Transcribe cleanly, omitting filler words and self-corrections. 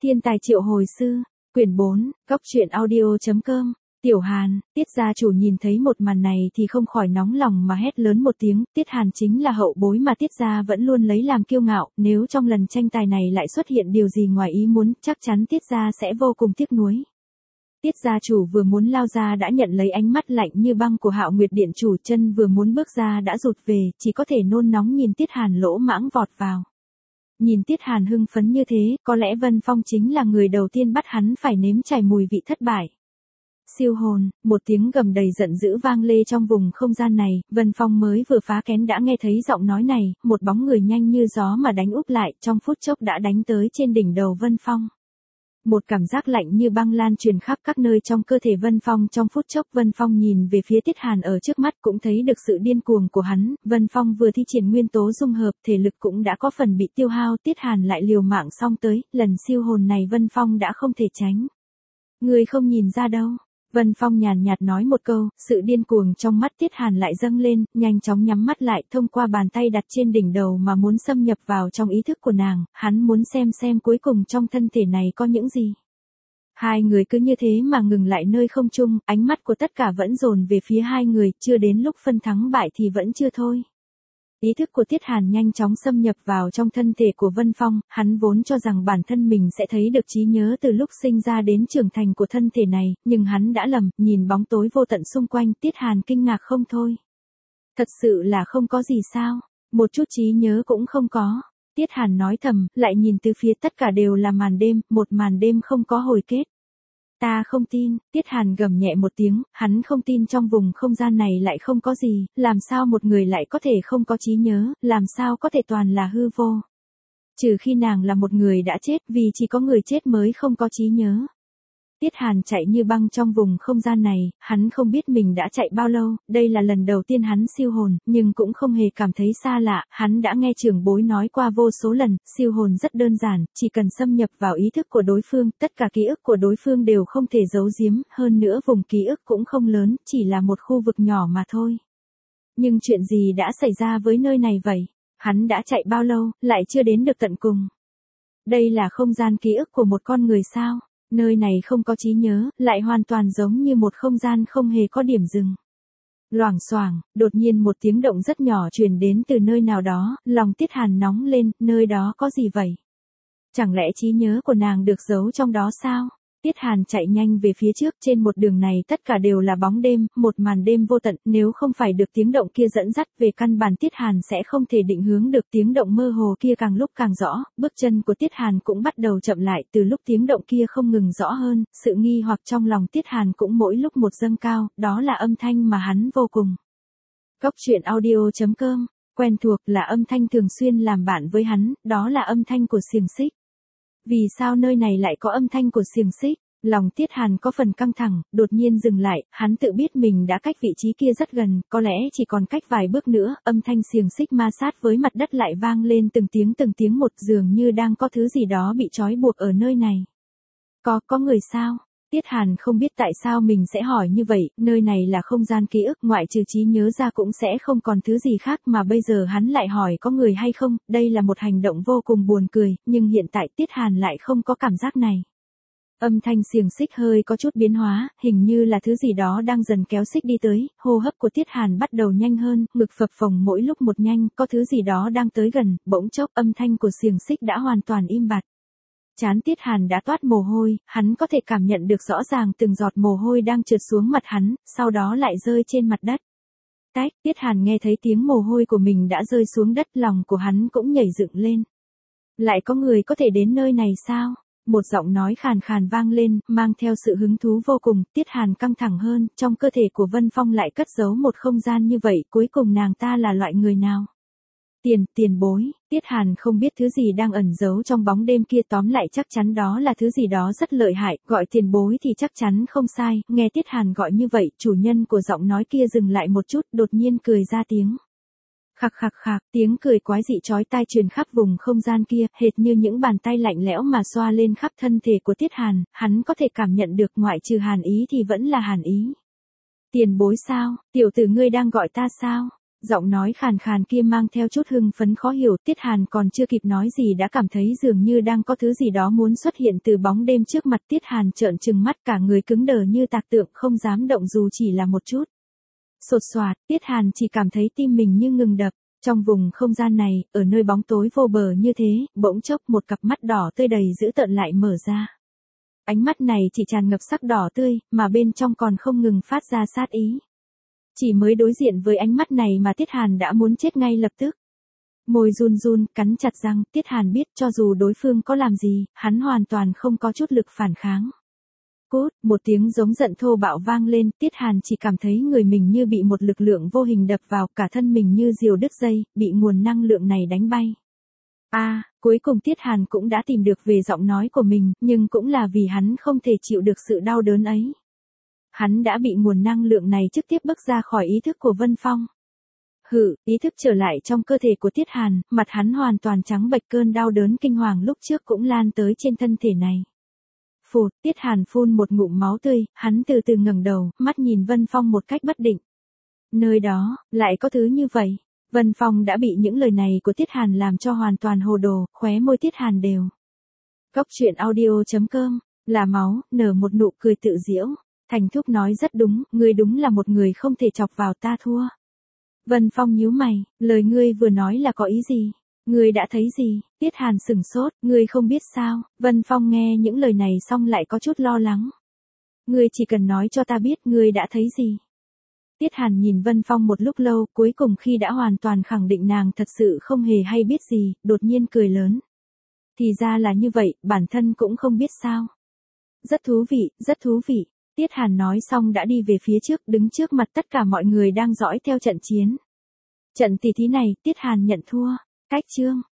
Thiên tài triệu hồi sư, quyển 4, Cóc truyện audio.com, Tiểu Hàn. Tiết gia chủ nhìn thấy một màn này thì không khỏi nóng lòng mà hét lớn một tiếng, Tiết Hàn chính là hậu bối mà Tiết gia vẫn luôn lấy làm kiêu ngạo, nếu trong lần tranh tài này lại xuất hiện điều gì ngoài ý muốn, chắc chắn Tiết gia sẽ vô cùng tiếc nuối. Tiết gia chủ vừa muốn lao ra đã nhận lấy ánh mắt lạnh như băng của Hạo Nguyệt Điện chủ, chân vừa muốn bước ra đã rụt về, chỉ có thể nôn nóng nhìn Tiết Hàn lỗ mãng vọt vào. Nhìn Tiết Hàn hưng phấn như thế, có lẽ Vân Phong chính là người đầu tiên bắt hắn phải nếm trải mùi vị thất bại. Siêu hồn, một tiếng gầm đầy giận dữ vang lê trong vùng không gian này, Vân Phong mới vừa phá kén đã nghe thấy giọng nói này, một bóng người nhanh như gió mà đánh úp lại, trong phút chốc đã đánh tới trên đỉnh đầu Vân Phong. Một cảm giác lạnh như băng lan truyền khắp các nơi trong cơ thể Vân Phong, trong phút chốc Vân Phong nhìn về phía Tiết Hàn ở trước mắt cũng thấy được sự điên cuồng của hắn, Vân Phong vừa thi triển nguyên tố dung hợp, thể lực cũng đã có phần bị tiêu hao, Tiết Hàn lại liều mạng xong tới, lần siêu hồn này Vân Phong đã không thể tránh. Người không nhìn ra đâu. Vân Phong nhàn nhạt nói một câu, sự điên cuồng trong mắt Tiết Hàn lại dâng lên, nhanh chóng nhắm mắt lại, thông qua bàn tay đặt trên đỉnh đầu mà muốn xâm nhập vào trong ý thức của nàng, hắn muốn xem cuối cùng trong thân thể này có những gì. Hai người cứ như thế mà ngừng lại nơi không trung, ánh mắt của tất cả vẫn dồn về phía hai người, chưa đến lúc phân thắng bại thì vẫn chưa thôi. Ý thức của Tiết Hàn nhanh chóng xâm nhập vào trong thân thể của Vân Phong, hắn vốn cho rằng bản thân mình sẽ thấy được trí nhớ từ lúc sinh ra đến trưởng thành của thân thể này, nhưng hắn đã lầm, nhìn bóng tối vô tận xung quanh, Tiết Hàn kinh ngạc không thôi. Thật sự là không có gì sao, một chút trí nhớ cũng không có. Tiết Hàn nói thầm, lại nhìn từ phía tất cả đều là màn đêm, một màn đêm không có hồi kết. Ta không tin, Tiết Hàn gầm nhẹ một tiếng, hắn không tin trong vùng không gian này lại không có gì, làm sao một người lại có thể không có trí nhớ, làm sao có thể toàn là hư vô. Trừ khi nàng là một người đã chết, vì chỉ có người chết mới không có trí nhớ. Tiết Hàn chạy như băng trong vùng không gian này, hắn không biết mình đã chạy bao lâu, đây là lần đầu tiên hắn siêu hồn, nhưng cũng không hề cảm thấy xa lạ, hắn đã nghe trưởng bối nói qua vô số lần, siêu hồn rất đơn giản, chỉ cần xâm nhập vào ý thức của đối phương, tất cả ký ức của đối phương đều không thể giấu giếm, hơn nữa vùng ký ức cũng không lớn, chỉ là một khu vực nhỏ mà thôi. Nhưng chuyện gì đã xảy ra với nơi này vậy? Hắn đã chạy bao lâu, lại chưa đến được tận cùng? Đây là không gian ký ức của một con người sao? Nơi này không có trí nhớ, lại hoàn toàn giống như một không gian không hề có điểm dừng. Loảng xoảng, đột nhiên một tiếng động rất nhỏ truyền đến từ nơi nào đó, lòng Tiết Hàn nóng lên, nơi đó có gì vậy? Chẳng lẽ trí nhớ của nàng được giấu trong đó sao? Tiết Hàn chạy nhanh về phía trước, trên một đường này tất cả đều là bóng đêm, một màn đêm vô tận, nếu không phải được tiếng động kia dẫn dắt về căn bản Tiết Hàn sẽ không thể định hướng được, tiếng động mơ hồ kia càng lúc càng rõ, bước chân của Tiết Hàn cũng bắt đầu chậm lại, từ lúc tiếng động kia không ngừng rõ hơn, sự nghi hoặc trong lòng Tiết Hàn cũng mỗi lúc một dâng cao, đó là âm thanh mà hắn vô cùng. Cóc truyện audio.com, quen thuộc là âm thanh thường xuyên làm bạn với hắn, đó là âm thanh của xiềng xích. Vì sao nơi này lại có âm thanh của xiềng xích? Lòng Tiết Hàn có phần căng thẳng, đột nhiên dừng lại, hắn tự biết mình đã cách vị trí kia rất gần, có lẽ chỉ còn cách vài bước nữa, âm thanh xiềng xích ma sát với mặt đất lại vang lên từng tiếng một, dường như đang có thứ gì đó bị trói buộc ở nơi này. Có người sao? Tiết Hàn không biết tại sao mình sẽ hỏi như vậy, nơi này là không gian ký ức, ngoại trừ trí nhớ ra cũng sẽ không còn thứ gì khác, mà bây giờ hắn lại hỏi có người hay không, đây là một hành động vô cùng buồn cười, nhưng hiện tại Tiết Hàn lại không có cảm giác này. Âm thanh xiềng xích hơi có chút biến hóa, hình như là thứ gì đó đang dần kéo xích đi tới, hô hấp của Tiết Hàn bắt đầu nhanh hơn, ngực phập phồng mỗi lúc một nhanh, có thứ gì đó đang tới gần, bỗng chốc âm thanh của xiềng xích đã hoàn toàn im bặt. Trán Tiết Hàn đã toát mồ hôi, hắn có thể cảm nhận được rõ ràng từng giọt mồ hôi đang trượt xuống mặt hắn, sau đó lại rơi trên mặt đất. Tách, Tiết Hàn nghe thấy tiếng mồ hôi của mình đã rơi xuống đất, lòng của hắn cũng nhảy dựng lên. Lại có người có thể đến nơi này sao? Một giọng nói khàn khàn vang lên, mang theo sự hứng thú vô cùng, Tiết Hàn căng thẳng hơn, trong cơ thể của Vân Phong lại cất giấu một không gian như vậy, cuối cùng nàng ta là loại người nào? Tiền bối, Tiết Hàn không biết thứ gì đang ẩn giấu trong bóng đêm kia, tóm lại chắc chắn đó là thứ gì đó rất lợi hại, gọi tiền bối thì chắc chắn không sai, nghe Tiết Hàn gọi như vậy, chủ nhân của giọng nói kia dừng lại một chút, đột nhiên cười ra tiếng. Khạc khạc khạc, tiếng cười quái dị chói tai truyền khắp vùng không gian kia, hệt như những bàn tay lạnh lẽo mà xoa lên khắp thân thể của Tiết Hàn, hắn có thể cảm nhận được ngoại trừ Hàn ý thì vẫn là Hàn ý. Tiền bối sao, tiểu tử ngươi đang gọi ta sao? Giọng nói khàn khàn kia mang theo chút hưng phấn khó hiểu, Tiết Hàn còn chưa kịp nói gì đã cảm thấy dường như đang có thứ gì đó muốn xuất hiện từ bóng đêm trước mặt. Tiết Hàn trợn trừng mắt, cả người cứng đờ như tạc tượng, không dám động dù chỉ là một chút. Sột soạt, Tiết Hàn chỉ cảm thấy tim mình như ngừng đập. Trong vùng không gian này, ở nơi bóng tối vô bờ như thế, bỗng chốc một cặp mắt đỏ tươi đầy dữ tợn lại mở ra. Ánh mắt này chỉ tràn ngập sắc đỏ tươi, mà bên trong còn không ngừng phát ra sát ý. Chỉ mới đối diện với ánh mắt này mà Tiết Hàn đã muốn chết ngay lập tức. Môi run run, cắn chặt răng, Tiết Hàn biết cho dù đối phương có làm gì, hắn hoàn toàn không có chút lực phản kháng. Cút, một tiếng giống giận thô bạo vang lên, Tiết Hàn chỉ cảm thấy người mình như bị một lực lượng vô hình đập vào, cả thân mình như diều đứt dây, bị nguồn năng lượng này đánh bay. Cuối cùng Tiết Hàn cũng đã tìm được về giọng nói của mình, nhưng cũng là vì hắn không thể chịu được sự đau đớn ấy. Hắn đã bị nguồn năng lượng này trực tiếp bức ra khỏi ý thức của Vân Phong. Ý thức trở lại trong cơ thể của Tiết Hàn, mặt hắn hoàn toàn trắng bệch, cơn đau đớn kinh hoàng lúc trước cũng lan tới trên thân thể này. Phụt, Tiết Hàn phun một ngụm máu tươi, hắn từ từ ngẩng đầu, mắt nhìn Vân Phong một cách bất định. Nơi đó, lại có thứ như vậy. Vân Phong đã bị những lời này của Tiết Hàn làm cho hoàn toàn hồ đồ, khóe môi Tiết Hàn đều. Góc truyện audio.com, là máu, nở một nụ cười tự giễu. Thành Thúc nói rất đúng, ngươi đúng là một người không thể chọc vào, ta thua. Vân Phong nhíu mày, lời ngươi vừa nói là có ý gì? Ngươi đã thấy gì? Tiết Hàn sửng sốt, ngươi không biết sao? Vân Phong nghe những lời này xong lại có chút lo lắng. Ngươi chỉ cần nói cho ta biết ngươi đã thấy gì. Tiết Hàn nhìn Vân Phong một lúc lâu, cuối cùng khi đã hoàn toàn khẳng định nàng thật sự không hề hay biết gì, đột nhiên cười lớn. Thì ra là như vậy, bản thân cũng không biết sao. Rất thú vị, rất thú vị. Tiết Hàn nói xong đã đi về phía trước, đứng trước mặt tất cả mọi người đang dõi theo trận chiến. Trận tỷ thí này, Tiết Hàn nhận thua. Cách chương.